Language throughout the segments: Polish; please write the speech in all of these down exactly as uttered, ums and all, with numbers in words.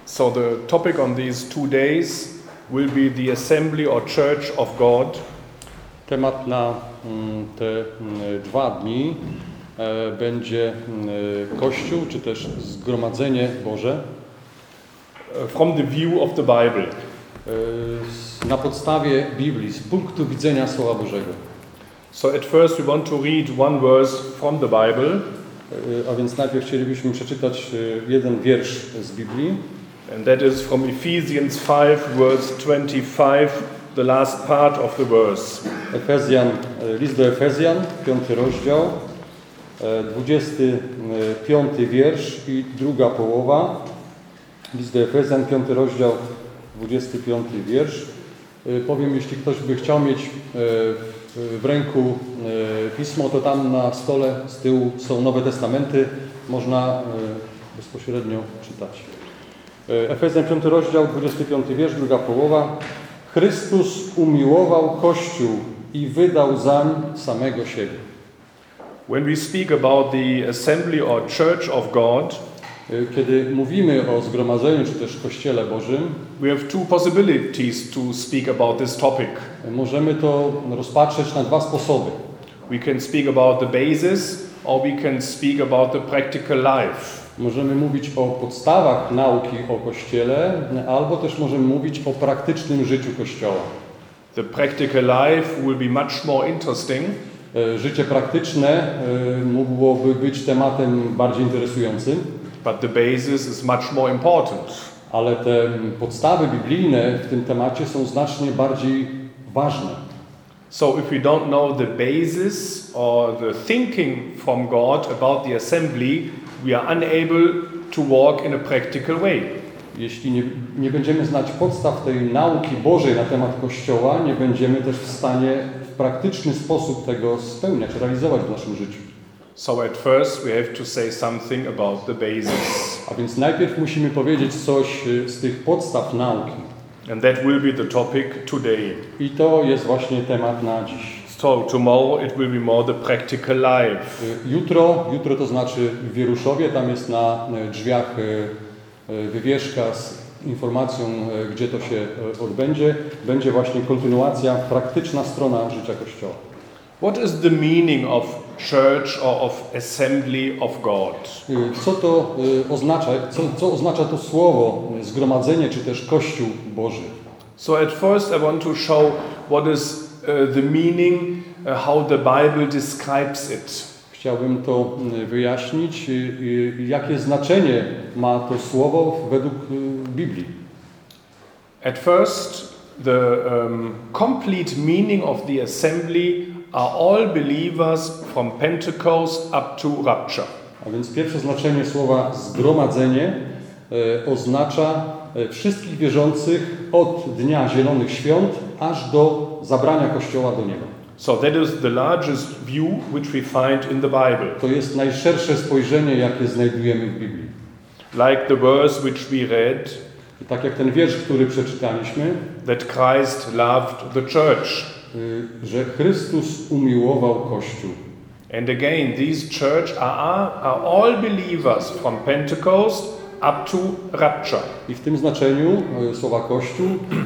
So the topic on these two days will be the assembly or church of God. Temat na te dwa dni będzie Kościół, czy też Zgromadzenie Boże. From the view of the Bible. Na podstawie Biblii, z punktu widzenia Słowa Bożego. So at first we want to read one verse from the Bible. A więc najpierw chcielibyśmy przeczytać jeden wiersz z Biblii. And that is from Ephesians five, verse twenty-five, the last part of the verse. Efezjan, list do Efezjan, piąty rozdział, dwudziesty piąty wiersz i druga połowa. List do Efezjan, piąty rozdział, dwudziesty piąty wiersz. Powiem, jeśli ktoś by chciał mieć w ręku pismo, to tam na stole z tyłu są Nowe Testamenty, można bezpośrednio czytać. Efezjan, piąty rozdział, dwudziesty piąty wiersz, druga połowa. Chrystus umiłował Kościół i wydał zań samego siebie. When we speak about the assembly or church of God, kiedy mówimy o zgromadzeniu czy też Kościele Bożym, we have two possibilities to speak about this topic. Możemy to rozpatrzeć na dwa sposoby. We can speak about the basis, or we can speak about the practical life. Możemy mówić o podstawach nauki o Kościele, albo też możemy mówić o praktycznym życiu Kościoła. The practical life will be much more interesting. Życie praktyczne mogłoby być tematem bardziej interesującym. But the basis is much more important. Ale te podstawy biblijne w tym temacie są znacznie bardziej ważne. So if we don't know the basis or the thinking from God about the assembly, we are unable to walk in a practical way. Jeśli nie, nie będziemy znać podstaw tej nauki Bożej na temat Kościoła, nie będziemy też w stanie w praktyczny sposób tego spełniać, realizować w naszym życiu. So at first we have to say something about the basis. A więc najpierw musimy powiedzieć coś z tych podstaw nauki. And that will be the topic today. I to jest właśnie temat na dziś. So tomorrow it will be more the practical life. Jutro, jutro to znaczy w Wieruszowie, tam jest na drzwiach wywieszka z informacją, gdzie to się odbędzie. Będzie właśnie kontynuacja, praktyczna strona życia Kościoła. What is the meaning of church or of assembly of God? Co to oznacza, co, co oznacza to słowo zgromadzenie czy też Kościół Boży? So at first I want to show what is uh, the meaning, uh, how the Bible describes it. Chciałbym to wyjaśnić, jakie znaczenie ma to słowo według Biblii. At first, the um, complete meaning of the assembly are all believers from Pentecost up to rapture. A więc pierwsze znaczenie słowa zgromadzenie e, oznacza e, wszystkich wierzących od Dnia Zielonych Świąt aż do zabrania Kościoła do nieba. So that is the largest view which we find in the Bible. To jest najszersze spojrzenie, jakie znajdujemy w Biblii. Like the verse which we read, I tak jak ten wiersz, który przeczytaliśmy, that Christ loved the church. Że Chrystus umiłował Kościół. And again, these church are, are all believers from Pentecost up to rapture. I w tym znaczeniu słowa Kościół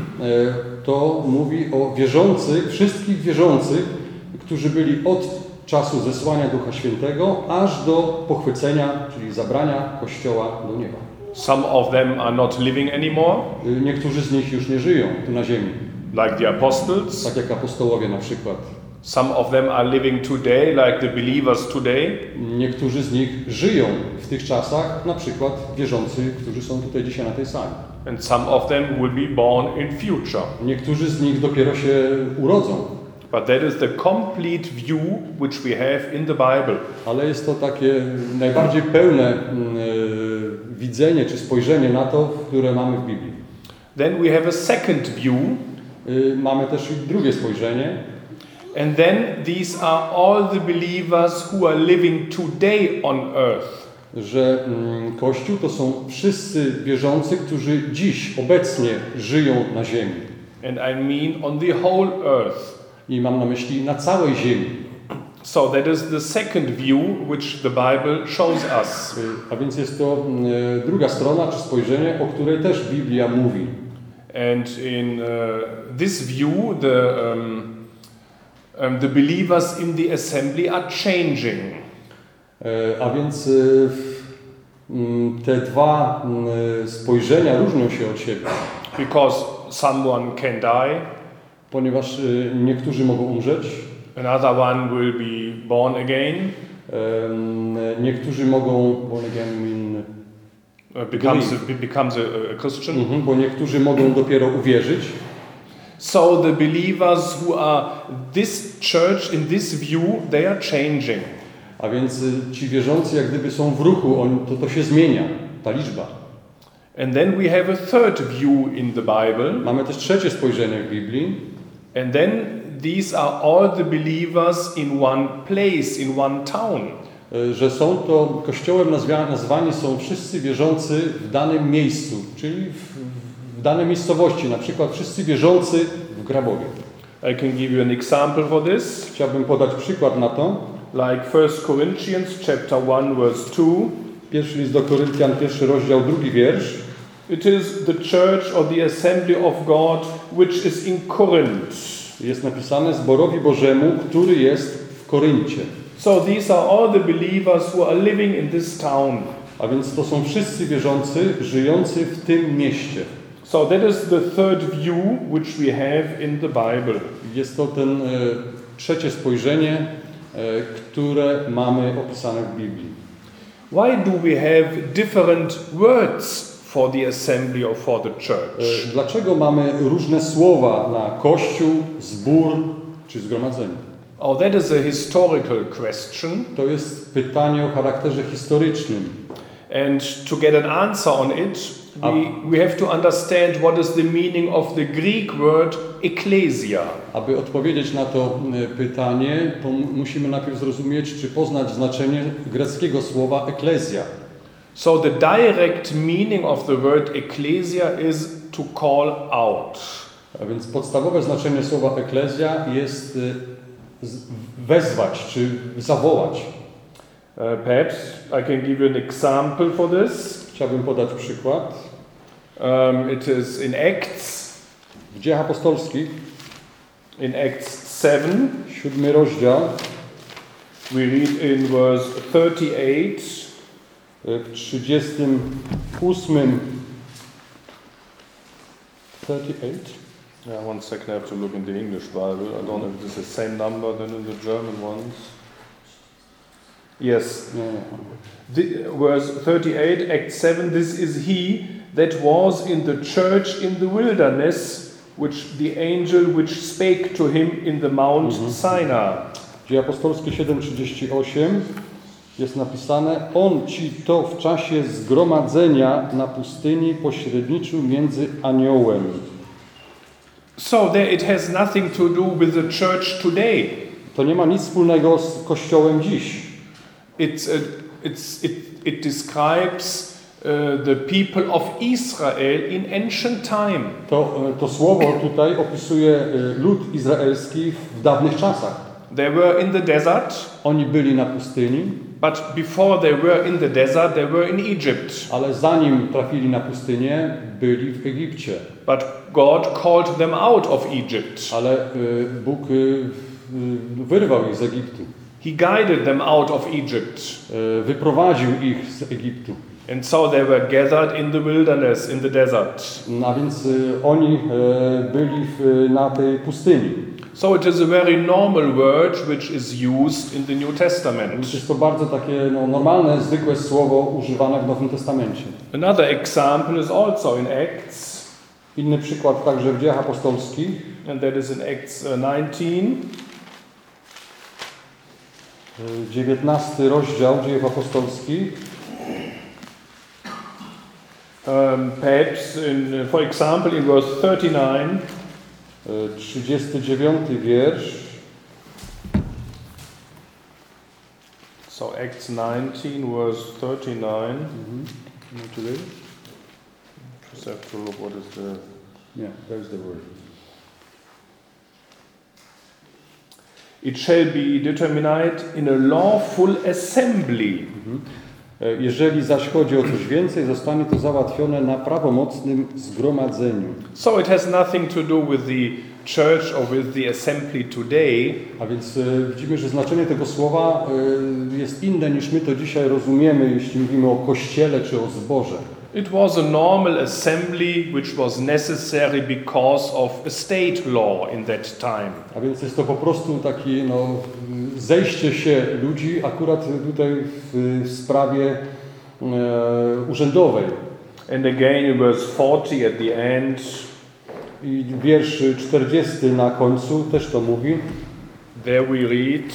to mówi o wierzących, wszystkich wierzących, którzy byli od czasu zesłania Ducha Świętego aż do pochwycenia, czyli zabrania Kościoła do nieba. Some of them are not living anymore. Niektórzy z nich już nie żyją tu na ziemi. Like the apostles. Tak jak apostołowie na przykład. Some of them are living today, like the believers today. Niektórzy z nich żyją w tych czasach, na przykład wierzący, którzy są tutaj dzisiaj na tej sali. And some of them will be born in future. Niektórzy z nich dopiero się urodzą. But that is the complete view which we have in the Bible. Ale jest to takie najbardziej pełne y, widzenie czy spojrzenie na to, które mamy w Biblii. Then we have a second view. Y, mamy też i drugie spojrzenie. And then these are all the believers who are living today on earth. Że mm, Kościół to są wszyscy wierzący, którzy dziś, obecnie żyją na ziemi. And I mean on the whole earth. I mam na myśli na całej ziemi. So that is the second view which the Bible shows us. A więc jest to e, druga strona, czy spojrzenie, o której też Biblia mówi. And in uh, this view, the, um, um, the believers in the assembly are changing. E, a więc e, m, te dwa m, spojrzenia różnią się od siebie. Because someone can die, Ponieważ e, niektórzy mogą umrzeć, another one will be born again, e, niektórzy mogą born again mean, uh, becomes, a, becomes a, a Christian. mhm, bo niektórzy mogą dopiero uwierzyć. So the believers who are this church in this view, they are changing. A więc e, ci wierzący jak gdyby są w ruchu, on, to, to się zmienia, ta liczba. And then we have a third view in the Bible. Mamy też trzecie spojrzenie w Biblii. And then these are all the believers in one place, in one town. Że są to, kościołem nazwa, nazwani są wszyscy wierzący w danym miejscu, czyli w, w danej miejscowości, na przykład wszyscy wierzący w Grabowie. I can give you an example for this. Chciałbym podać przykład na to. Like First Corinthians chapter one verse two. Pierwszy list do Koryntian, pierwszy rozdział, drugi wiersz. It is the church or the assembly of God which is in Corinth. Jest napisane zborowi Bożemu, który jest w Koryncie. So these are all the believers who are living in this town. A więc to są wszyscy wierzący żyjący w tym mieście. So that is the third view which we have in the Bible. Jest to ten e, trzecie spojrzenie, e, które mamy opisane w Biblii. Why do we have different words for the assembly or for the church? E, dlaczego mamy różne słowa na kościół, zbór czy zgromadzenie? Oh, that is a historical question. To jest pytanie o charakterze historycznym. And to get an answer on it, we, we have to understand what is the meaning of the Greek word ecclesia. Aby odpowiedzieć na to pytanie, to musimy najpierw zrozumieć, czy poznać znaczenie greckiego słowa eklezja. So the direct meaning of the word ecclesia is to call out. A więc podstawowe znaczenie słowa eklezja jest wezwać, czy zawołać. Uh, perhaps I can give you an example for this. Chciałbym podać przykład. Um, it is in Acts, W Dziejach Apostolskich, in Acts seven, siódmy rozdział, we read in verse thirty-eight. w trzydziestym ósmym thirty-eight. Yeah, one second, I have to look in the English Bible. I don't know if this is the same number than in the German ones. Yes. Nie, nie. The, verse thirty-eight, Act seven, this is he that was in the church in the wilderness, which the angel which spake to him in the Mount Mhm. Sinai. Dzieje Apostolskie siedem trzydzieści osiem jest napisane: On ci to w czasie zgromadzenia na pustyni pośredniczył między aniołem. So there it has nothing to do with the church today. To nie ma nic wspólnego z Kościołem dziś. It's a, it's, it, it describes uh, the people of Israel in ancient time. To, to słowo tutaj opisuje lud izraelski w dawnych czasach. They were in the desert, Oni byli na pustyni, but before they were in the desert, they were in Egypt. ale zanim trafili na pustynię, byli w Egipcie. But God called them out of Egypt. Ale y, Bóg y, y, wyrwał ich z Egiptu. He guided them out of Egypt. Y, wyprowadził ich z Egiptu. And so they were gathered in the wilderness, in the desert. A więc y, oni y, byli w, na tej pustyni. So it is a very normal word which is used in the New Testament. Więc jest to bardzo takie no, normalne, zwykłe słowo używane w Nowym Testamencie. Another example is also in Acts. Inny przykład także w Dziejach Apostolskich. And that is in Acts nineteen. dziewiętnasty rozdział Dziejów Apostolskich. Um, perhaps, in, for example, in verse thirty-nine. trzydziesty dziewiąty wiersz. So Acts nineteen, verse thirty-nine. Mm-hmm. Just have to look what is the... Yeah, there's the word. it shall be determined in a lawful assembly. Jeżeli zaś chodzi o coś więcej, zostanie to załatwione na prawomocnym zgromadzeniu. So it has nothing to do with the church or with the assembly today. A więc e, widzimy, że znaczenie tego słowa e, jest inne niż my to dzisiaj rozumiemy, jeśli mówimy o kościele czy o zborze. It was a normal assembly which was necessary because of a state law in that time. A więc jest to po prostu takie no, zejście się ludzi akurat tutaj w, w sprawie e, urzędowej. And again in verse forty at the end, I wiersz czterdziesty na końcu też to mówi. there we read,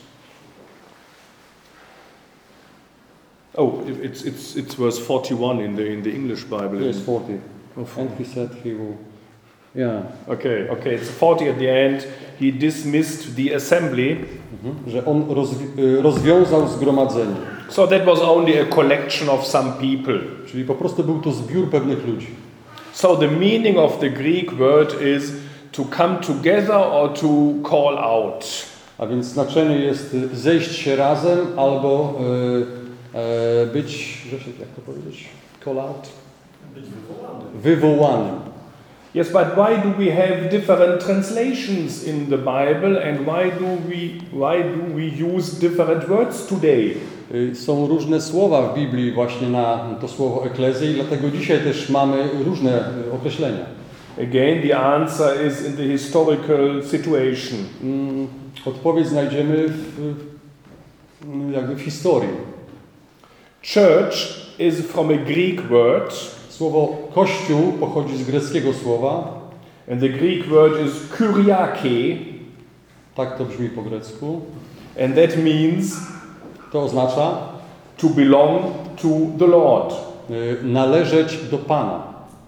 oh, it's, it's, it's verse forty-one in the, in the English Bible. Jest czterdzieści. And he said he will... Yeah. Okay, okay, it's forty at the end. He dismissed the assembly. Mhm. Że on rozwi- rozwiązał zgromadzenie. So that was only a collection of some people. Czyli po prostu był to zbiór pewnych ludzi. So the meaning of the Greek word is to come together or to call out. A więc znaczenie jest zejść się razem albo e, e, być, jak to powiedzieć, call out? Wywołanym. Yes, but why do we have different translations in the Bible and why do we why do we use different words today? Są różne słowa w Biblii właśnie na to słowo eklezja i dlatego dzisiaj też mamy różne określenia. Again, the answer is in the historical situation. Odpowiedź znajdziemy w, jakby w historii. Church is from a Greek word. Słowo kościół pochodzi z greckiego słowa. And the Greek word is kyriake. Tak to brzmi po grecku. And that means to oznacza to belong to the Lord. Należeć do Pana.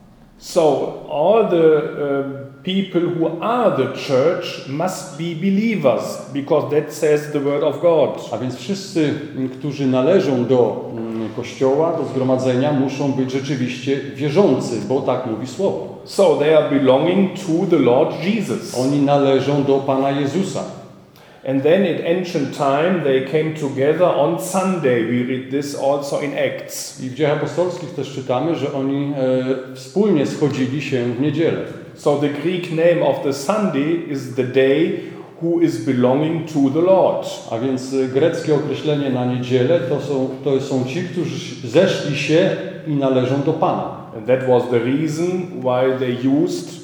So all the um, people who are the church must be believers because that says the word of God. A więc wszyscy, którzy należą do Kościoła, do zgromadzenia, muszą być rzeczywiście wierzący, bo tak mówi Słowo. So they are belonging to the Lord Jesus. Oni należą do Pana Jezusa. And then in ancient time they came together on Sunday. We read this also in Acts. I w Dziejach Apostolskich też czytamy, że oni e, wspólnie schodzili się w niedzielę. So the Greek name of the Sunday is the day who is belonging to the Lord. A więc greckie określenie na niedzielę to są, to są ci, którzy zeszli się i należą do Pana. And that was the reason why they used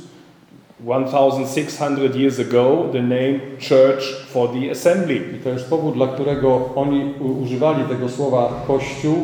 sixteen hundred years ago the name church for the assembly. I to jest powód, dla którego oni używali tego słowa Kościół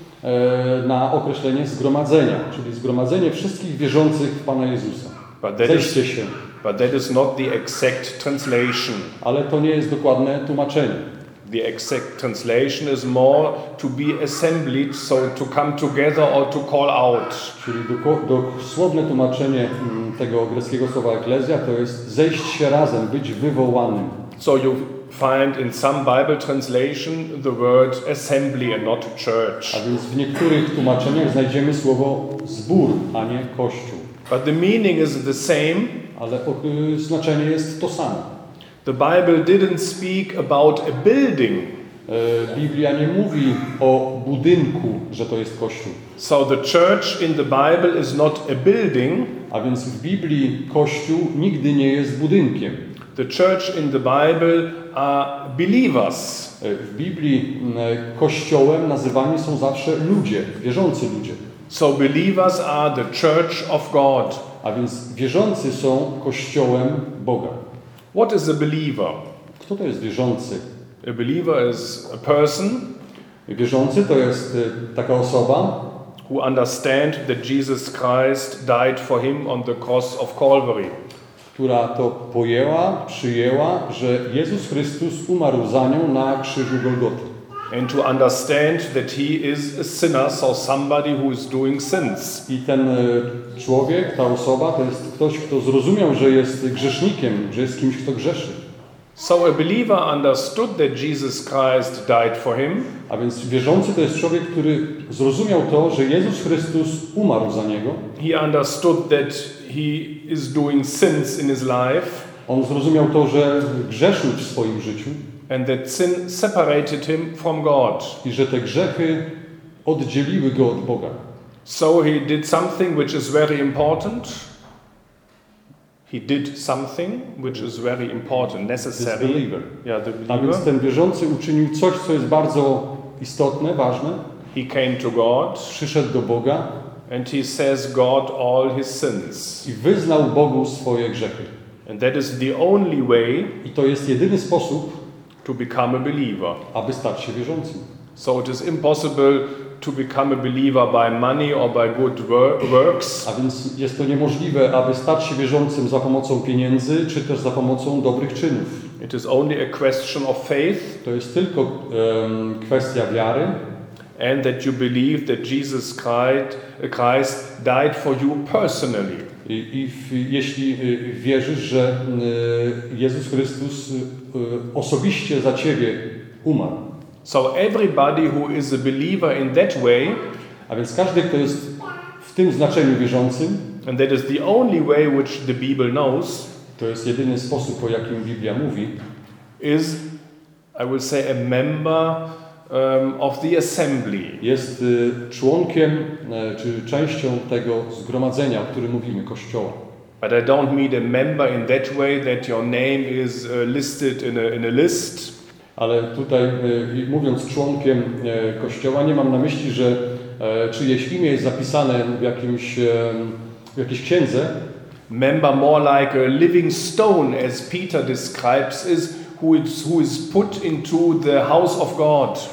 e, na określenie zgromadzenia, czyli zgromadzenie wszystkich wierzących w Pana Jezusa. Zejście się. But that is not the exact translation. Ale to nie jest dokładne tłumaczenie. The exact translation is more to be assembled, so to come together or to call out. Czyli dosłowne tłumaczenie tego greckiego słowa eklezja to jest zejść się razem, być wywołanym. So you find in some Bible translation the word assembly and not church. A więc w niektórych tłumaczeniach znajdziemy słowo zbór, a nie kościół. But the meaning is the same. Ale znaczenie jest to samo. The Bible didn't speak about a building. Biblia nie mówi o budynku, że to jest kościół. So the church in the Bible is not a building. A więc w Biblii kościół nigdy nie jest budynkiem. The church in the Bible are believers. W Biblii kościołem nazywani są zawsze ludzie, wierzący ludzie. So believers are the church of God. A więc wierzący są kościołem Boga. What is a believer? Kto to jest wierzący? A believer is a person wierzący to jest taka osoba, who understand that Jesus Christ died for him on the cross of Calvary. Która to pojęła, przyjęła, że Jezus Chrystus umarł za nią na krzyżu Golgoty. And to understand that he is a sinner, so somebody who is doing sins. I ten człowiek, ta osoba, to jest ktoś, kto zrozumiał, że jest grzesznikiem, że jest kimś, kto grzeszy. So a believer understood that Jesus Christ died for him. A więc wierzący to jest człowiek, który zrozumiał to, że Jezus Chrystus umarł za niego. He understood that he is doing sins in his life. On zrozumiał to, że grzeszył w swoim życiu and that sin separated him from God. i że te grzechy oddzieliły go od Boga. So he did something which is very important. He did something which is very important, necessary. This believer. Yeah, the A believer. więc ten wierzący uczynił coś, co jest bardzo istotne, ważne. He came to God Przyszedł do Boga and he says God all his sins. i wyznał Bogu swoje grzechy. And that is the only way I to jest jedyny sposób, to become a believer. aby stać się wierzącym. So it is impossible to become a believer by money or by good wor- works. A więc jest to niemożliwe, aby stać się wierzącym za pomocą pieniędzy, czy też za pomocą dobrych czynów. It is only a question of faith To jest tylko um, kwestia wiary and that you believe that Jesus Christ, Christ died for you personally. i, i w, jeśli y, wierzysz, że y, Jezus Chrystus y, y, osobiście za ciebie umarł. So everybody who is a believer in that way, A więc każdy, kto jest w tym znaczeniu wierzącym, and that is the only way which the Bible knows, to jest jedyny sposób, o jakim Biblia mówi, is, I will say, a member um, of the assembly. jest y, członkiem y, czy częścią tego zgromadzenia, o którym mówimy, Kościoła. But I don't mean a member in that way that your name is uh, listed in a, in a list. Ale tutaj y, mówiąc członkiem y, Kościoła, nie mam na myśli, że y, czyjeś imię jest zapisane w, jakimś, y, w jakiejś księdze. Member more like a living stone, as Peter describes, is who is, who is put into the house of God.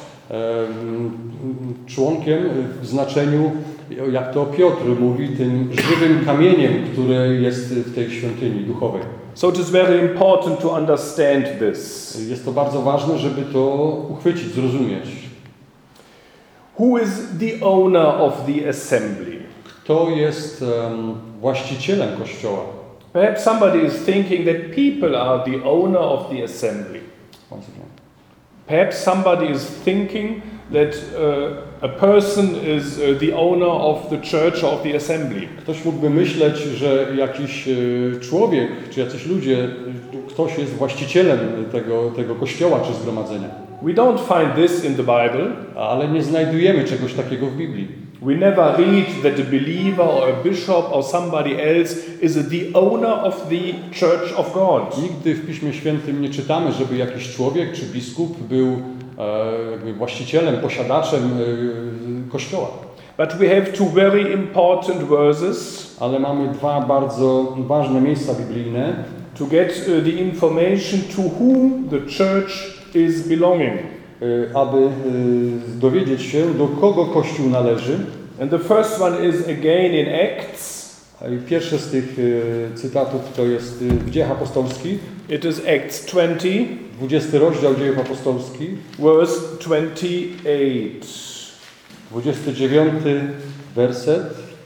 Y, członkiem w znaczeniu, jak to Piotr mówi, tym żywym kamieniem, który jest w tej świątyni duchowej. So it is very important to understand this. Jest to bardzo ważne, żeby to uchwycić, zrozumieć. Who is the owner of the assembly? Kto jest um, właścicielem Kościoła? Perhaps somebody is thinking that people are the owner of the assembly. Perhaps somebody is thinking that uh, a person is uh, the owner of the church or of the assembly. Ktoś mógłby myśleć, że jakiś e, człowiek, czy jacyś ludzie, e, ktoś jest właścicielem tego, tego kościoła czy zgromadzenia. We don't find this in the Bible. Ale nie znajdujemy czegoś takiego w Biblii. We never read that a believer or a bishop or somebody else is the owner of the church of God. Nigdy w Piśmie Świętym nie czytamy, żeby jakiś człowiek czy biskup był e, jakby właścicielem, posiadaczem e, kościoła. But we have two very important verses Ale mamy dwa bardzo ważne miejsca biblijne, to get uh, the information to whom the church is belonging. e, aby e, dowiedzieć się, do kogo Kościół należy. And the first one is again in Acts. I pierwszy z tych e, cytatów to jest e, w Dziejach Apostolskich, It is Acts twenty, dwudziesty rozdział Dziejów Apostolskich, verse twenty-eight. dwudziesty dziewiąty werset.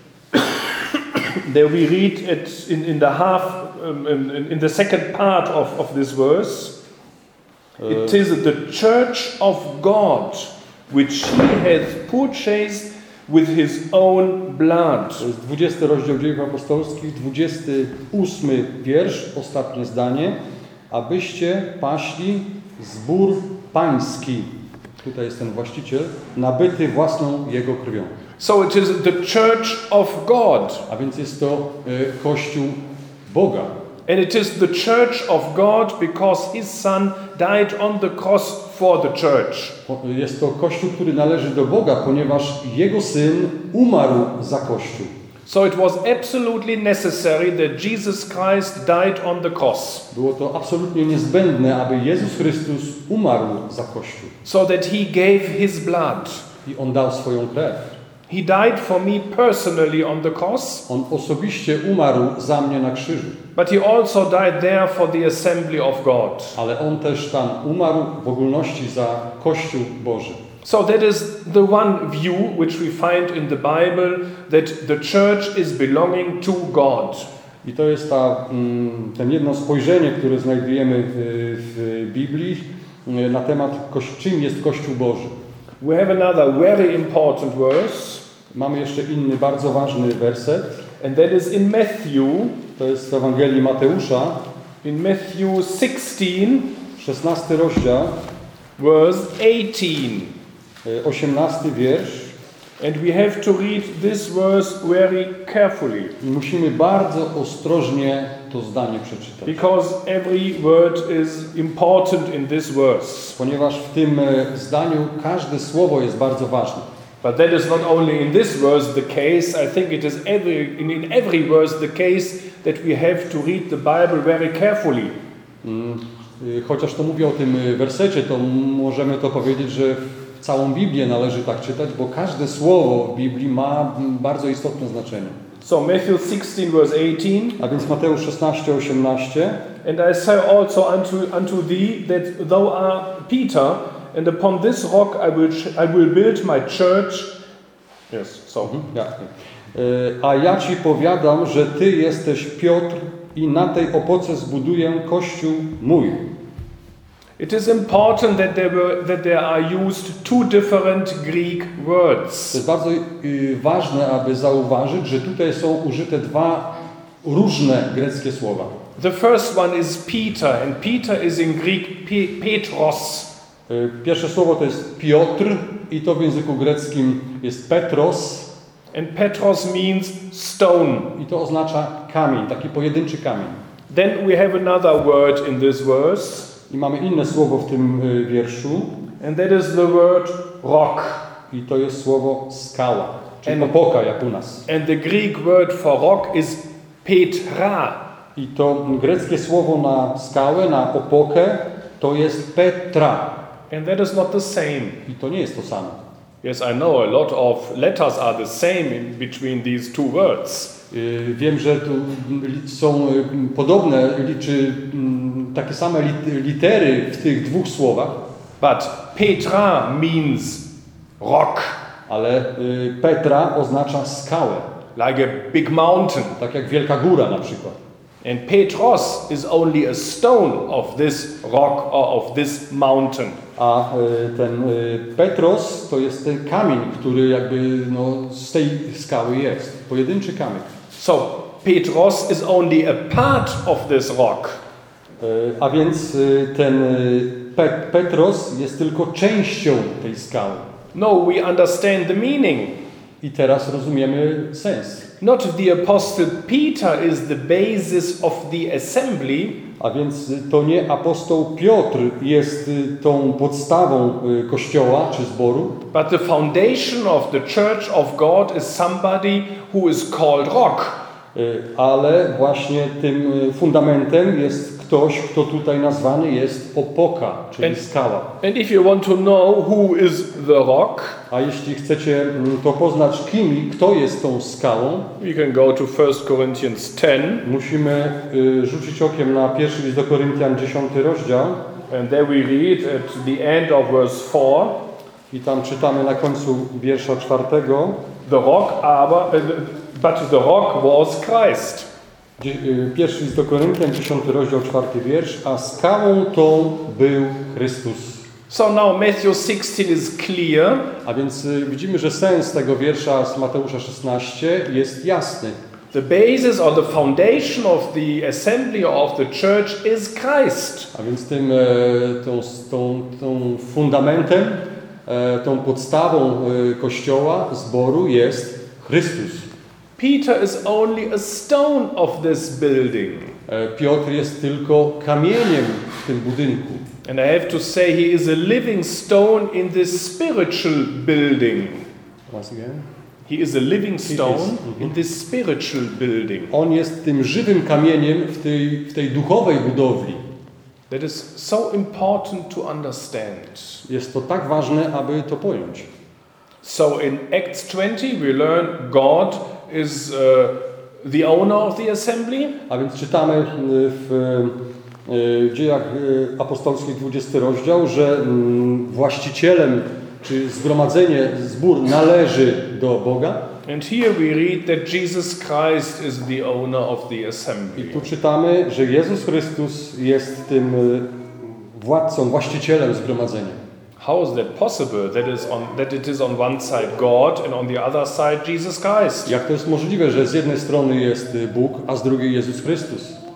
There we read it in, in the half, um, in, in the second part of, of this verse. It is the church of God, which he hath purchased with his own blood. To jest dwudziesty rozdział Dziejów Apostolskich, dwudziesty ósmy wiersz, ostatnie zdanie. Abyście paśli zbór pański. Tutaj jest ten właściciel, nabyty własną jego krwią. So it is the church of God. A więc jest to y, Kościół Boga. And it is the church of God because his son died on the cross for the church. Jest to Kościół, który należy do Boga, ponieważ Jego Syn umarł za Kościół. So it was absolutely necessary that Jesus Christ died on the cross. Było to absolutnie niezbędne, aby Jezus Chrystus umarł za Kościół. So that he gave his blood. I On dał swoją krew. He died for me personally on the cross. On osobiście umarł za mnie na krzyżu. But he also died there for the assembly of God. Ale On też tam umarł w ogólności za Kościół Boży. So that is the one view which we find in the Bible, that the church is belonging to God. I to jest ta, ten jedno spojrzenie, które znajdujemy w, w Biblii na temat, czym jest Kościół Boży. We have another very important verse. Mamy jeszcze inny, bardzo ważny werset. And that is in Matthew. To jest w Ewangelii Mateusza. in Matthew sixteen, szesnasty rozdział, verse eighteen. e, osiemnasty wiersz. And we have to read this verse very carefully, I musimy bardzo ostrożnie to zdanie przeczytać. because every word is important in this verse. Ponieważ w tym e, zdaniu każde słowo jest bardzo ważne. But that is not only in this verse the case, I think it is every, in, in every verse the case that we have to read the Bible very carefully. Mm, y, Chociaż to mówię o tym y, wersecie, to możemy to powiedzieć, że całą Biblię należy tak czytać, bo każde słowo w Biblii ma mm, bardzo istotne znaczenie. So Matthew sixteen verse eighteen, A więc Mateusz szesnaście, osiemnaście. and I say also unto, unto thee that thou art Peter, and upon this rock I will, I will build my church. Yes, so. Ja. Y, A ja ci powiadam, że ty jesteś Piotr i na tej opoce zbuduję kościół mój. It is important that there, were, that there are used two different Greek To words. jest bardzo y, ważne, aby zauważyć, że tutaj są użyte dwa różne greckie słowa. The first one is Peter, and Peter is in Greek Pe- Petros. Y, Pierwsze słowo to jest Piotr i to w języku greckim jest Petros And Petros means stone. i to oznacza kamień, taki pojedynczy kamień. Then we have another word in this verse, I mamy inne słowo w tym y, wierszu and that is the word rock. i to jest słowo skała, czyli And- opoka jak u nas. And the Greek word for rock is Petra. I to greckie słowo na skałę, na opokę to jest Petra And that is not the same. i to nie jest to samo. Yes, I know a lot of letters are the same in between these two words. Y, Wiem, że tu li- są y, podobne, liczy mm, takie same lit- litery w tych dwóch słowach, But Petra means rock, ale y, Petra oznacza skałę, like a big mountain. tak jak wielka góra na przykład. And Petros is only a stone of this rock or of this mountain. A y, ten y, Petros to jest ten kamień, który jakby no, z tej skały jest, pojedynczy kamień. So Petros is only a part of this rock. Y, A więc y, ten y, Pe- Petros jest tylko częścią tej skały. No, we understand the meaning. I teraz rozumiemy sens. Not the apostle Peter is the basis of the assembly, A więc y, to nie apostoł Piotr jest y, tą podstawą y, kościoła czy zboru, but the foundation of the church of God is somebody who is called rock. y, ale właśnie tym y, fundamentem jest ktoś, kto tutaj nazwany jest opoka, czyli And- skała. And if you want to know who is the rock, A jeśli chcecie mm, to poznać kim i kto jest tą skałą, we can go to First Corinthians ten, musimy y, rzucić okiem na pierwszy list do Koryntian, dziesiąty rozdział and there we read at the end of verse four, i tam czytamy na końcu wiersza czwartego. the rock aber, uh, but the rock was Christ. Dzie- y, Pierwszy list do Koryntian, dziesiąty rozdział, czwarty wiersz, a skałą tą był Chrystus. So now Matthew sixteen is clear. A więc y, widzimy, że sens tego wiersza z Mateusza szesnaście jest jasny. The basis or the foundation of the assembly or of the church is Christ. A więc tym e, tą, tą, tą fundamentem, e, tą podstawą e, kościoła, zboru jest Chrystus. Peter is only a stone of this building. E, Piotr jest tylko kamieniem w tym budynku. And I have to say he is a living stone in this spiritual building. Once again. He is a living stone mhm. in this spiritual building. On jest tym żywym kamieniem w tej, w tej duchowej budowli. That is so important to understand. Jest to tak ważne, aby to pojąć. So in Acts twenty we learn God is uh, the owner of the assembly. A więc czytamy y, w y, Dziejach y, Apostolskich dwudziesty rozdział, że mm, właścicielem czy zgromadzenie, zbór należy do Boga. And here we read that Jesus Christ is the owner of the I assembly. tu czytamy, że Jezus Chrystus jest tym y, władcą, właścicielem zgromadzenia. How is that possible? That is on that it is on one side God and on the other side Jesus Christ. Jak to jest możliwe, że z jednej strony jest y, Bóg, a z drugiej Jezus Chrystus?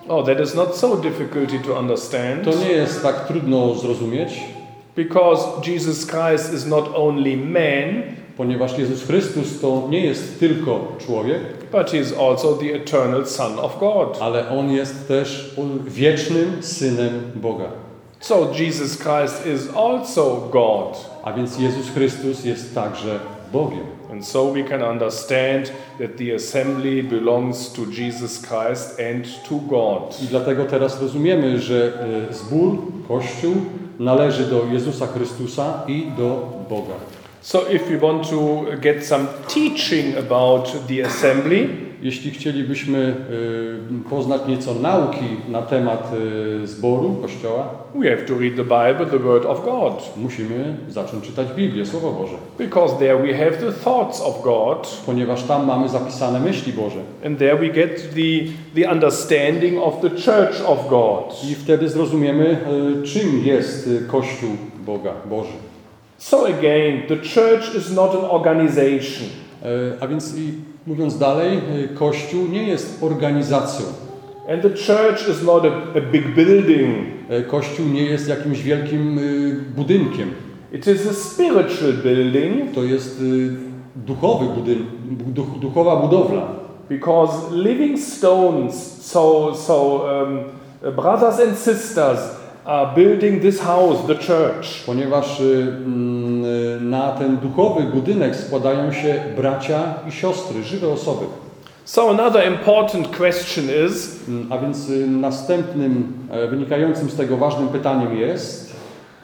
Oh, that is not so difficult to understand. To nie jest tak trudno zrozumieć, Because Jesus Christ is not only man, ponieważ Jezus Chrystus to nie jest tylko człowiek, but he is also the eternal Son of God. ale On jest też wiecznym Synem Boga. So Jesus Christ is also God. A więc Jezus Chrystus jest także Bogiem. And so we can understand that the assembly belongs to Jesus Christ and to God. I dlatego teraz rozumiemy, że e, zbór, Kościół należy do Jezusa Chrystusa i do Boga. So if we want to get some teaching about the assembly, Jeśli chcielibyśmy e, poznać nieco nauki na temat e, zboru, Kościoła, we have to read the Bible, the Word of God. musimy zacząć czytać Biblię, Słowo Boże. Because there we have the thoughts of God, Ponieważ tam mamy zapisane myśli Boże. and there we get the, the understanding of the Church of God. I wtedy zrozumiemy, e, czym jest e, Kościół Boga, Boży. So again, the church is not an organization. E, A więc i mówiąc dalej, e, Kościół nie jest organizacją. And the church is not a, a big building. E, Kościół nie jest jakimś wielkim e, budynkiem. It is a spiritual building To jest e, duchowy budyn, duch, duchowa budowla. because living stones, so, so um, brothers and sisters are building this house, the church. Ponieważ e, mm, e, na ten duchowy budynek składają się bracia i siostry, żywe osoby. So another important question is, Mm, A więc e, następnym e, wynikającym z tego ważnym pytaniem jest,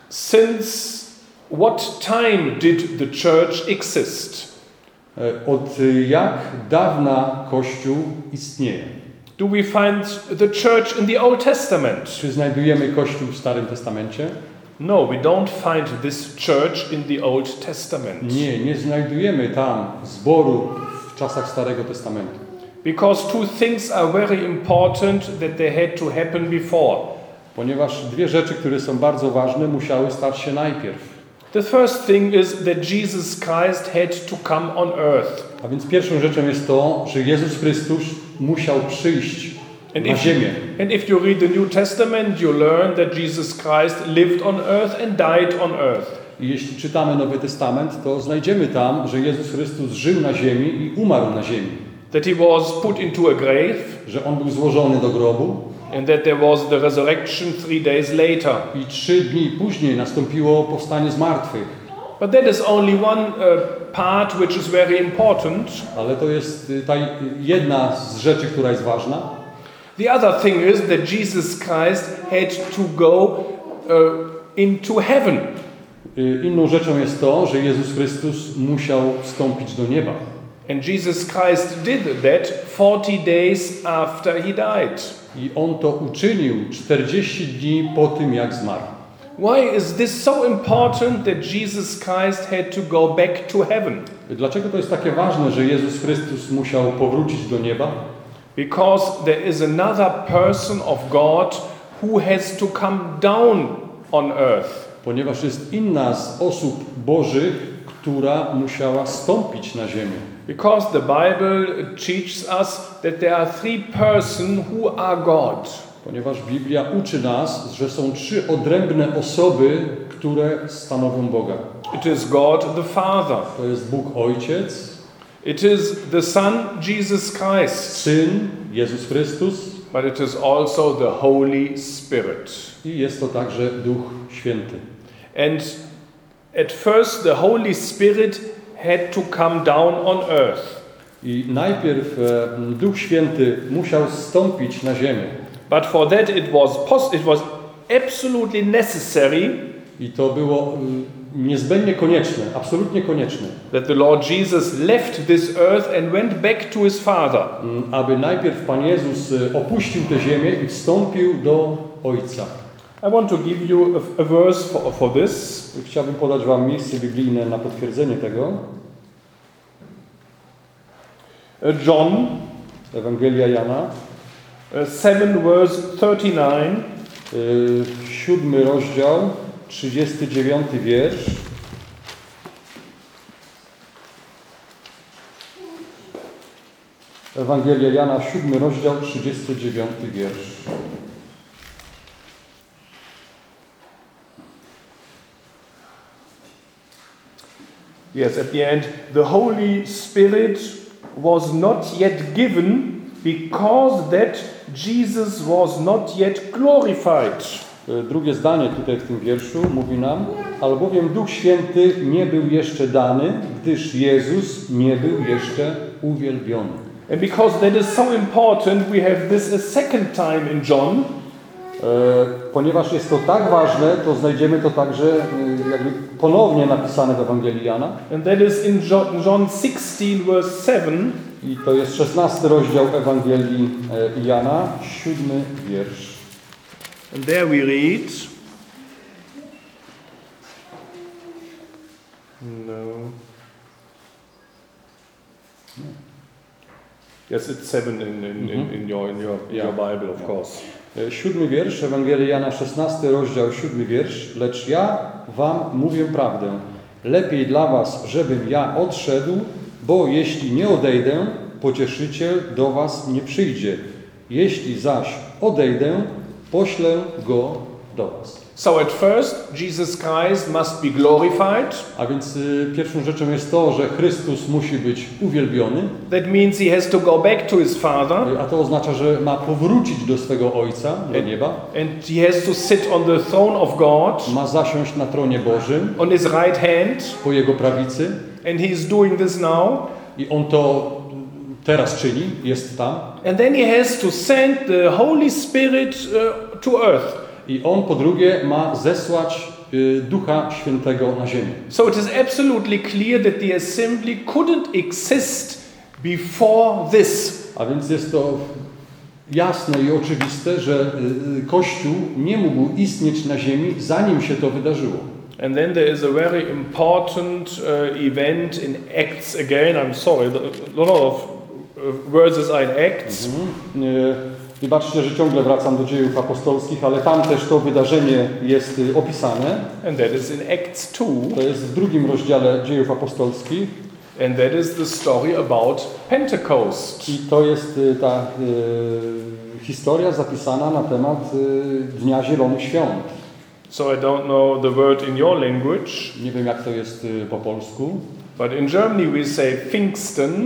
since what time did the church exist? e, od e, jak dawna Kościół istnieje? Do we find the church in the Old Testament? Czy znajdujemy Kościół w Starym Testamencie? No, we don't find this church in the Old Testament. Nie, nie znajdujemy tam zboru w czasach Starego Testamentu. Because two things are very important that they had to happen before. Ponieważ dwie rzeczy, które są bardzo ważne, musiały stać się najpierw. The first thing is that Jesus Christ had to come on earth. A więc pierwszą rzeczą jest to, że Jezus Chrystus musiał przyjść And na if, ziemię. and if you read the New Testament, you learn that Jesus Christ lived on earth and died on earth. I jeśli czytamy Nowy Testament, to znajdziemy tam, że Jezus Chrystus żył na ziemi i umarł na ziemi. That he was put into a grave, Że On był złożony do grobu and that there was the resurrection three days later. i trzy dni później nastąpiło powstanie z martwych. But that is only one uh, part which is very important. Ale to jest y, ta jedna z rzeczy, która jest ważna. The other thing is that Jesus Christ had to go uh, into heaven. Y, Inną rzeczą jest to, że Jezus Chrystus musiał wstąpić do nieba. And Jesus Christ did that forty days after he died. I On to uczynił czterdzieści dni po tym, jak zmarł. Why is this so important that Jesus Christ had to go back to heaven? Dlaczego to jest takie ważne, że Jezus Chrystus musiał powrócić do nieba? Because there is another person of God who has to come down on earth. Ponieważ jest inna z osób Bożych, która musiała stąpić na ziemię. Because the Bible teaches us that there are three persons who are God. Ponieważ Biblia uczy nas, że są trzy odrębne osoby, które stanowią Boga. It is God the Father. To jest Bóg Ojciec, It is the Son Jesus Christ. Syn, Jezus Chrystus But it is also the Holy Spirit. i jest to także Duch Święty. And at first the Holy Spirit had to come down on earth. I najpierw e, Duch Święty musiał zstąpić na ziemię. But for that it was pos- it was absolutely necessary I to było y, niezbędnie konieczne, absolutnie konieczne, that the Lord Jesus left this earth and went back to his Father. m, aby najpierw Pan Jezus y, opuścił tę ziemię i wstąpił do Ojca. I want to give you a, a verse for, for this. Chciałbym podać Wam miejsce biblijne na potwierdzenie tego. Uh, John Ewangelia Jana, uh, seven verse thirty-nine. y, siódmy rozdział, trzydziesty dziewiąty wiersz. Ewangelia Jana, siódmy rozdział, trzydziesty dziewiąty wiersz. Yes, at the end, the Holy Spirit was not yet given because that Jesus was not yet glorified. Drugie zdanie tutaj w tym wierszu mówi nam, albowiem Duch Święty nie był jeszcze dany, gdyż Jezus nie był jeszcze uwielbiony. And because that is so important, we have this a second time in John. E, ponieważ jest to tak ważne, to znajdziemy to także e, jakby ponownie napisane w Ewangelii Jana. And that is in John, John sixteen, verse seven. I to jest szesnasty rozdział Ewangelii e, Jana, siódmy wiersz. And there we read. No. Yes, it's seven in, in, in, in, your, in your, in your Bible, of course. Siódmy wiersz, Ewangelia Jana, szesnasty rozdział, siódmy wiersz. Lecz ja wam mówię prawdę. Lepiej dla was, żebym ja odszedł, bo jeśli nie odejdę, pocieszyciel do was nie przyjdzie. Jeśli zaś odejdę, poślę go do was. So at first, Jesus Christ must be glorified. A więc y, pierwszą rzeczą jest to, że Chrystus musi być uwielbiony. That means he has to go back to his Father. A to oznacza, że ma powrócić do swego Ojca, do nieba. And he has to sit on the throne of God. Ma zasiąść na tronie Bożym. On his right hand. Po jego prawicy. And he is doing this now. I on to teraz czyni, jest tam. And then he has to send the Holy Spirit uh, to earth. I on po drugie ma zesłać y, Ducha Świętego na ziemię. So it is absolutely clear that the assembly couldn't exist before this. A więc jest to jasne i oczywiste, że y, Kościół nie mógł istnieć na ziemi, zanim się to wydarzyło. And then there is a very important uh, event in Acts again. I'm sorry, a lot of uh, verses are in Acts. Mhm. Y, Wybaczcie, że ciągle wracam do dziejów apostolskich, ale tam też to wydarzenie jest y, opisane. And that is in Acts two. To jest w drugim rozdziale dziejów apostolskich. And that is the story about Pentecost. I to jest y, ta y, historia zapisana na temat y, Dnia Zielonych Świąt. So I don't know the word in your language. Nie wiem, jak to jest y, po polsku. But in Germany we say Pfingsten.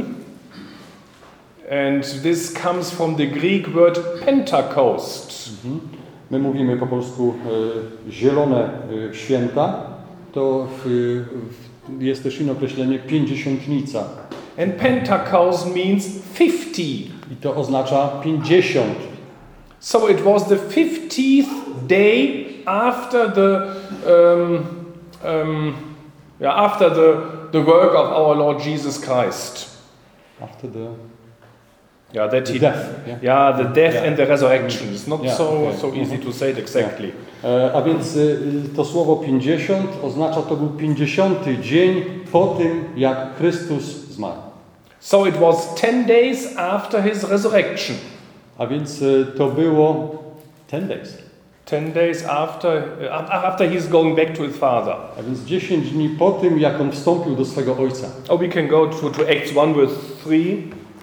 And this comes from the Greek word Pentecost. Mhm. My mówimy po polsku y, zielone y, święta. To w, w, jest też inne określenie pięćdziesiątnica. And Pentecost means fifty. I to oznacza pięćdziesiąt. So it was the fifteenth day after the um, um, yeah, after the, the work of our Lord Jesus Christ. After the Yeah, that The he, death, yeah. yeah, the death Yeah. and the resurrection. It's not Yeah, so okay. so easy to say it exactly. E, A więc y, to słowo pięćdziesiąt oznacza, to był pięćdziesiąty dzień po tym, jak Chrystus zmarł. So it was ten days after his resurrection. A więc y, to było ten days. Ten days after uh, after he's going back to his Father. A więc dziesięć dni po tym, jak on wstąpił do swego Ojca. Oh, we can go to, to Acts one verse three.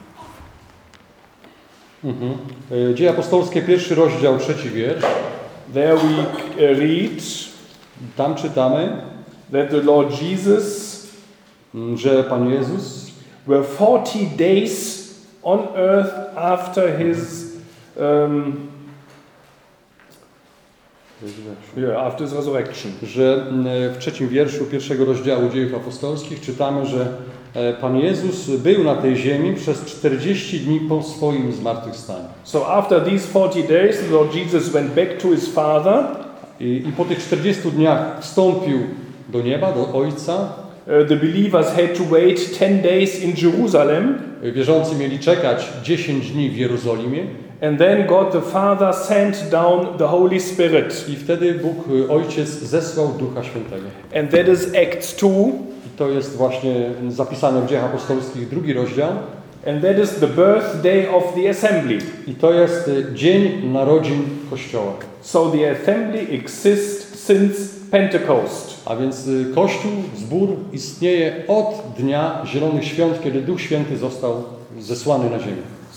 Mhm. E, Dzieje apostolskie, pierwszy rozdział, trzeci wiersz. There we uh, read Tam czytamy, that the Lord Jesus m, że Pan Jezus were forty days on earth after his um, yeah, after his resurrection. że m, w trzecim wierszu pierwszego rozdziału Dziejów apostolskich czytamy, że e, Pan Jezus był na tej ziemi przez czterdzieści dni po swoim zmartwychwstaniu. So after these forty days, the Lord Jesus went back to his Father. I, I po tych czterdziestu dniach wstąpił do nieba, do Ojca. Uh, the believers had to wait ten days in Jerusalem. Wierzący mieli czekać dziesięć dni w Jerozolimie. And then God the Father sent down the Holy Spirit. I wtedy Bóg Ojciec zesłał Ducha Świętego. And that is Acts two. I to jest właśnie zapisane w Dziejach Apostolskich, drugi rozdział. And that is the birthday of the assembly. I to jest dzień narodzin Kościoła. So the assembly exists since Pentecost. A więc Kościół, zbór istnieje od Dnia Zielonych Świąt, kiedy Duch Święty został zesłany na ziemię.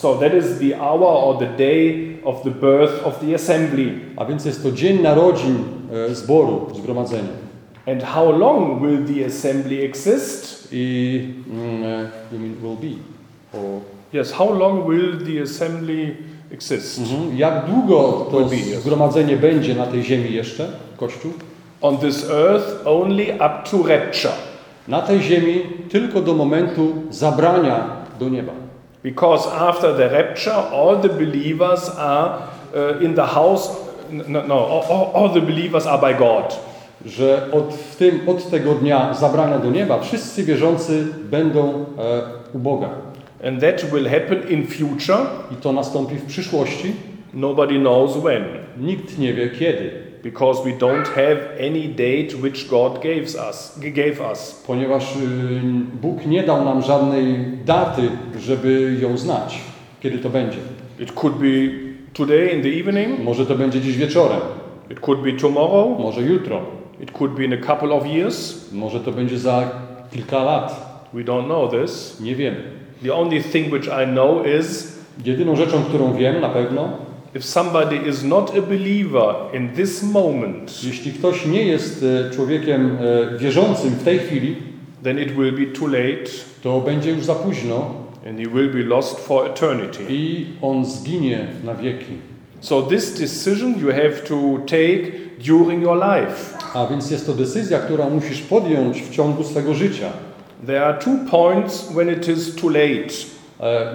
So that is the hour or the day of the birth of the assembly. A więc jest to dzień narodzin e, zboru, zgromadzenia. And how long will the assembly exist? I mm, e, you mean will be? O, Yes, how long will the assembly exist? mhm. Jak długo to Will be, yes. zgromadzenie będzie na tej ziemi jeszcze, Kościół? On this earth only up to rapture. Na tej ziemi tylko do momentu zabrania do nieba. Because after the rapture, all the believers are uh, in the house. No, no all, all the believers are by God. Że od, w tym, od tego dnia zabrania do nieba wszyscy wierzący będą e, u Boga. And that will happen in future. I to nastąpi w przyszłości. Nobody knows when. Nikt nie wie kiedy. Because we don't have any date which God gave us. Gave us. Ponieważ y, Bóg nie dał nam żadnej daty, żeby ją znać, kiedy to będzie. It could be today in the evening. Może to będzie dziś wieczorem. It could be tomorrow. Może jutro. It could be in a couple of years. Może to będzie za kilka lat. We don't know this. Nie wiemy. The only thing which I know is Jedyną rzeczą, którą wiem na pewno, if somebody is not a believer in this moment, jeśli ktoś nie jest e, człowiekiem e, wierzącym w tej chwili, then it will be too late to będzie już za późno and he will be lost for eternity. i on zginie na wieki. So this decision you have to take during your life. A więc jest to decyzja, którą musisz podjąć w ciągu swego życia. There are two points when it is too late. E,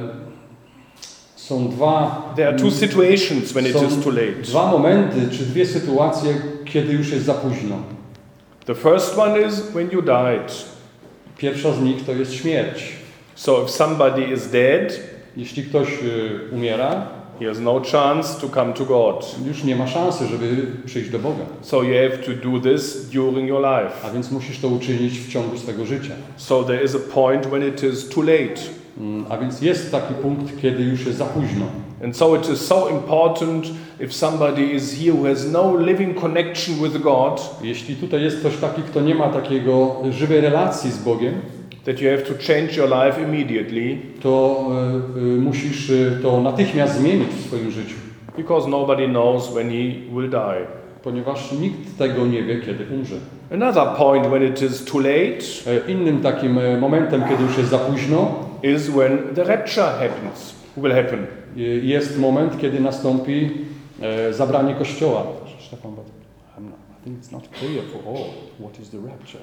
są dwa There are two situations when it są is too late. dwa momenty, czy dwie sytuacje, kiedy już jest za późno. The first one is when you died. Pierwsza z nich to jest śmierć. So if somebody is dead, Jeśli ktoś y, umiera, he has no chance to come to God. już nie ma szansy, żeby przyjść do Boga. So you have to do this during your life. A więc musisz to uczynić w ciągu swego życia. So there is a point when it is too late. Mm, A więc jest taki punkt, kiedy już jest za późno. And so it is so important if somebody is here who has no living connection with God, Jeśli tutaj jest ktoś taki, kto nie ma takiego żywej relacji z Bogiem, that you have to change your life immediately, to y, y, musisz y, to natychmiast zmienić w swoim życiu. because nobody knows when he will die. Ponieważ nikt tego nie wie, kiedy umrze. Another point when it is too late E, Innym takim e, momentem, kiedy już jest za późno, is when the rapture happens, will happen. e, jest moment, kiedy nastąpi e, zabranie Kościoła. Stefan, but I'm not, I think it's not clear for all what is the rapture.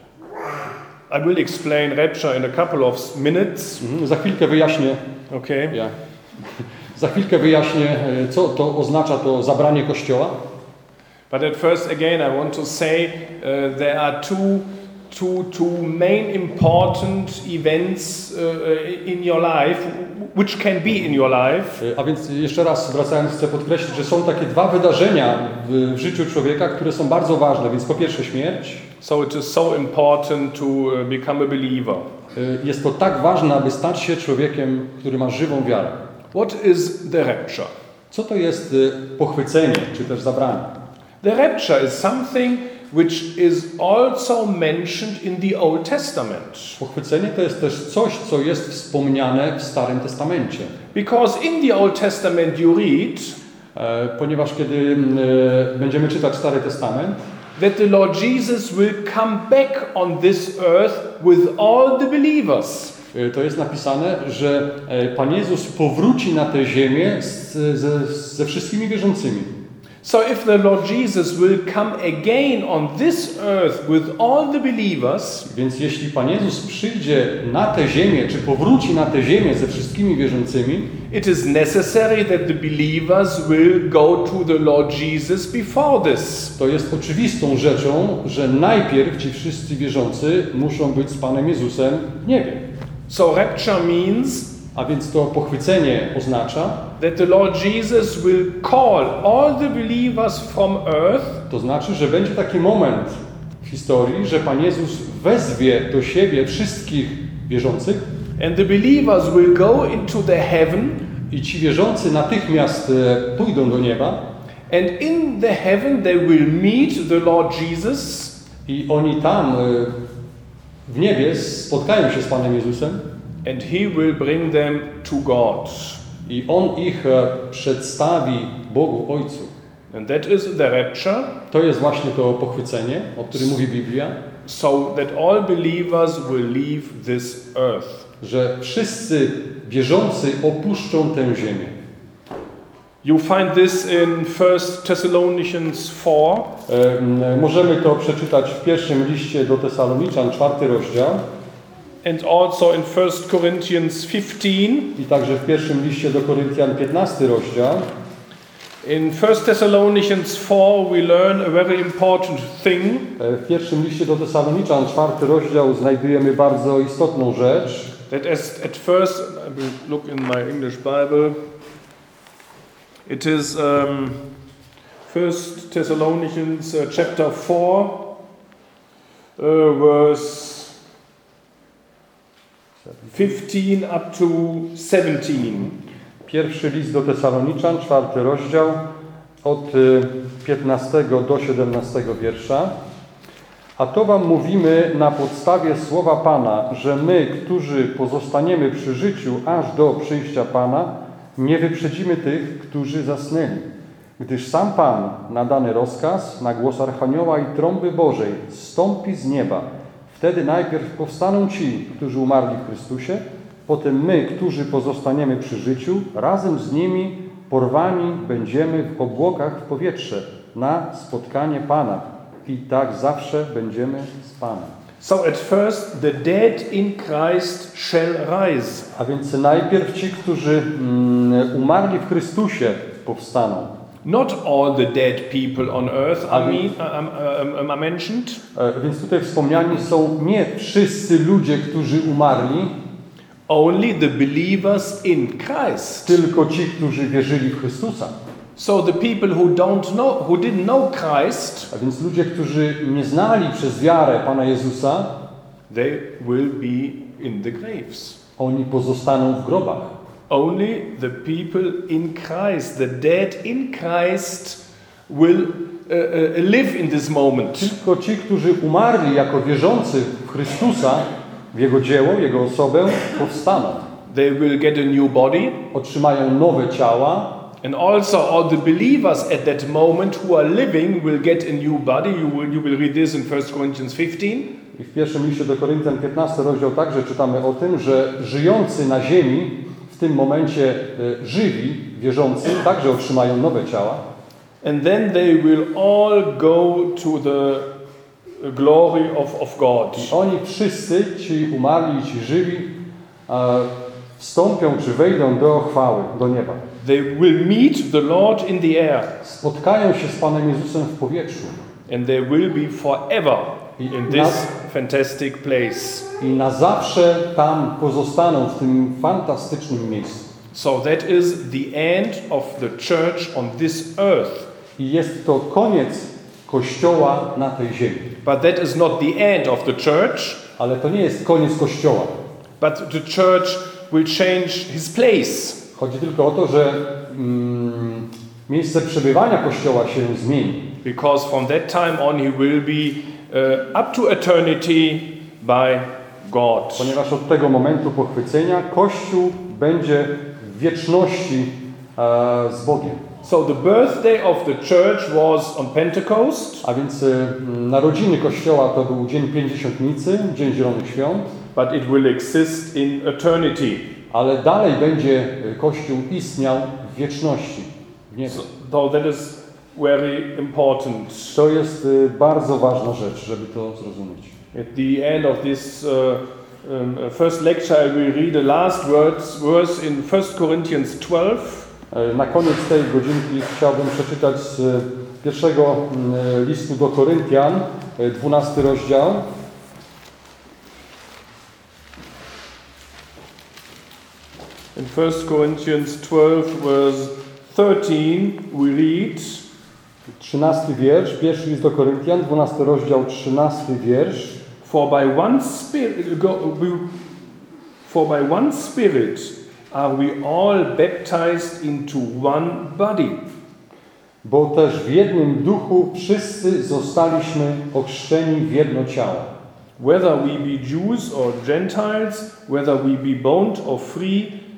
I will explain rapture in a couple of minutes. Mhm, za chwilkę wyjaśnię, Okay. ja, za chwilkę wyjaśnię, e, co to oznacza to zabranie Kościoła. But at first, again, I want to say uh, there are two, two, two main important events uh, in your life, which can be in your life. E, A więc jeszcze raz wracając, chcę podkreślić, że są takie dwa wydarzenia w, w życiu człowieka, które są bardzo ważne. Więc po pierwsze śmierć. So it is so important to uh, become a believer. E, Jest to tak ważne, aby stać się człowiekiem, który ma żywą wiarę. What is the rapture? Co to jest e, pochwycenie, czy też zabranie? The rapture is something which is also mentioned in the Old Testament. Pochwycenie to jest też coś, co jest wspomniane w Starym Testamencie. Because in the Old Testament you read E, ponieważ kiedy e, będziemy czytać Stary Testament, that the Lord Jesus will come back on this earth with all the believers. e, to jest napisane, że e, Pan Jezus powróci na tę ziemię z, ze, ze wszystkimi wierzącymi. So if the Lord Jesus will come again on this earth with all the believers, Więc jeśli Pan Jezus przyjdzie na tę ziemię, czy powróci na tę ziemię ze wszystkimi wierzącymi, it is necessary that the believers will go to the Lord Jesus before this. to jest oczywistą rzeczą, że najpierw ci wszyscy wierzący muszą być z Panem Jezusem w niebie. So rapture means A więc to pochwycenie oznacza, that the Lord Jesus will call all the believers from earth to znaczy, że będzie taki moment w historii, że Pan Jezus wezwie do siebie wszystkich wierzących and the believers will go into the heaven, i ci wierzący natychmiast e, pójdą do nieba and in the heaven they will meet the Lord Jesus, i oni tam e, w niebie spotkają się z Panem Jezusem and He will bring them to God. I On ich e, przedstawi Bogu Ojcu. And that is the rapture. To jest właśnie to pochwycenie, o którym mówi Biblia. So that all believers will leave this earth. Że wszyscy wierzący opuszczą tę ziemię. You find this in First Thessalonians four. E, możemy to przeczytać w pierwszym liście do Tesaloniczan, czwarty rozdział. And also in First Corinthians fifteen. I także w pierwszym liście do Koryntian, piętnasty rozdział. In First Thessalonians four we learn a very important thing. E, w pierwszym liście do Tesaloniczan, czwarty rozdział, znajdujemy bardzo istotną rzecz. That as at first, I will look in my English Bible. It is um, First Thessalonians uh, chapter four, uh, verse fifteen up to seventeen. Pierwszy list do Tesaloniczan, czwarty rozdział, od piętnastego do siedemnastego wiersza. A to wam mówimy na podstawie słowa Pana, że my, którzy pozostaniemy przy życiu aż do przyjścia Pana, nie wyprzedzimy tych, którzy zasnęli. Gdyż sam Pan, na dany rozkaz, na głos Archanioła i trąby Bożej, zstąpi z nieba. Wtedy najpierw powstaną ci, którzy umarli w Chrystusie, potem my, którzy pozostaniemy przy życiu, razem z nimi porwani będziemy w obłokach w powietrze na spotkanie Pana. I tak zawsze będziemy z Panem. So at first the dead in Christ shall rise. A więc najpierw ci, którzy mm, umarli w Chrystusie, powstaną. Not all the dead people on earth are, me, um, um, are mentioned. E, więc tutaj wspomniani są nie wszyscy ludzie, którzy umarli, only the believers in Christ. Tylko ci, którzy wierzyli w Chrystusa. So the people who don't know, who didn't know Christ, a więc ludzie, którzy nie znali przez wiarę Pana Jezusa, they will be in the graves. Oni pozostaną w grobach. Only the people in Christ, the dead in Christ, will uh, uh, live in this moment. Tylko ci, którzy umarli jako wierzący w Chrystusa, w Jego dzieło, w Jego osobę, powstaną. They will get a new body. Otrzymają nowe ciała. And also all the believers at that moment who are living will get a new body. You will, you will read this in First Corinthians fifteen. I w pierwszym liście do Koryntian, piętnasty rozdział, także czytamy o tym, że żyjący na ziemi, w tym momencie e, żywi, wierzący, także otrzymają nowe ciała. And then they will all go to the glory of, of God. I oni wszyscy, ci umarli, ci żywi, e, wstąpią czy wejdą do chwały, do nieba. They will meet the Lord in the air. Spotkają się z Panem Jezusem w powietrzu. And they will be forever in this fantastic place. I na zawsze tam pozostaną w tym fantastycznym miejscu. So that is the end of the church on this earth. I jest to koniec Kościoła na tej ziemi. But that is not the end of the church. Ale to nie jest koniec Kościoła. But the church will change his place. Chodzi tylko o to, że mm, miejsce przebywania Kościoła się zmieni. Because from that time on he will be uh, up to eternity by God. Ponieważ od tego momentu pochwycenia Kościół będzie w wieczności e, z Bogiem. So the birthday of the church was on Pentecost. A więc e, narodziny Kościoła to był Dzień Pięćdziesiątnicy, Dzień Zielonych Świąt. But it will exist in eternity. Ale dalej będzie Kościół istniał w wieczności, w niebie. So that is very important. To jest y, bardzo ważna rzecz, żeby to zrozumieć. At the end of this uh, um, first lecture, I will read the last words, verse in First Corinthians twelve. Na koniec tej godzinki chciałbym przeczytać z pierwszego y, listu do Koryntian, dwunasty rozdział. In First Corinthians twelve, verse thirteen, we read. trzynasty wiersz, pierwszy list do Koryntian, dwunasty rozdział, trzynasty wiersz. For by one spirit, go, we, for by one spirit are we all baptized into one body. Bo też w jednym duchu wszyscy zostaliśmy ochrzczeni w jedno ciało. Whether we be Jews or Gentiles, whether we be bond or free,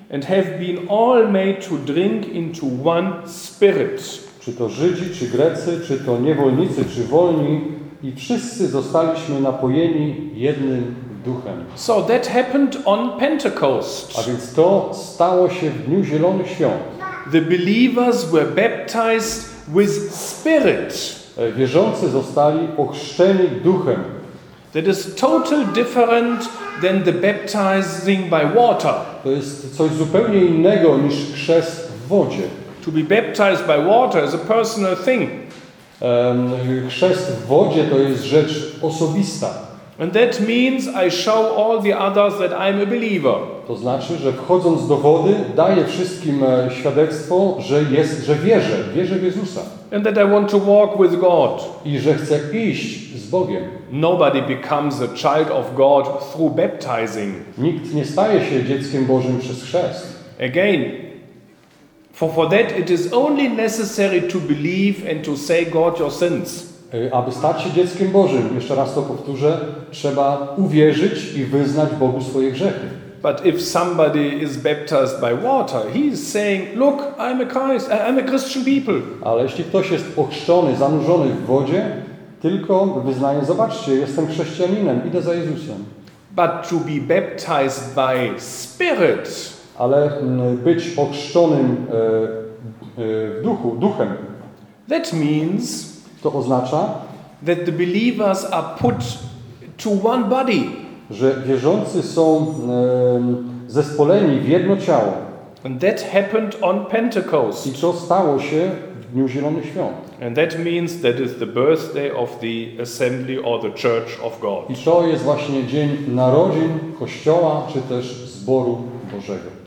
and have been all made to drink into one spirit. Czy to Żydzi, czy Grecy, czy to niewolnicy, czy wolni, i wszyscy zostaliśmy napojeni jednym duchem. So that happened on Pentecost. A więc to stało się w Dniu Zielonych Świąt. The believers were baptized with spirit. Wierzący zostali ochrzczeni duchem. That is totally different than the baptizing by water. To jest coś zupełnie innego niż chrzest w wodzie. To be baptized by water is a personal thing. Um, chrzest w wodzie to jest rzecz osobista. And that means I show all the others that I'm a believer. To znaczy, że wchodząc do wody daję wszystkim świadectwo, że jest, że wierzę, wierzę w Jezusa. And that I want to walk with God. I że chcę iść z Bogiem. Nobody becomes a child of God through baptizing. Nikt nie staje się dzieckiem Bożym przez chrzest. Again, for, for that it is only necessary to believe and to say God your sins. Aby stać się dzieckiem Bożym, jeszcze raz to powtórzę, trzeba uwierzyć i wyznać Bogu swoje grzechy. But if somebody is baptized by water, he is saying, look, I'm a Christ, I'm a Christian people. Ale jeśli ktoś jest ochrzczony, zanurzony w wodzie, tylko wyznaje, zobaczcie, jestem chrześcijaninem, idę za Jezusem. But to be baptized by Spirit, Ale być ochrzczonym w duchu, duchem, that means to oznacza, that the believers are put to one body. Że wierzący są zespoleni w jedno ciało. And that happened on Pentecost. I to stało się w Dniu Zielonych Świąt. And that means that is the birthday of the assembly or the church of God. I to jest właśnie dzień narodzin Kościoła, czy też zboru Bożego.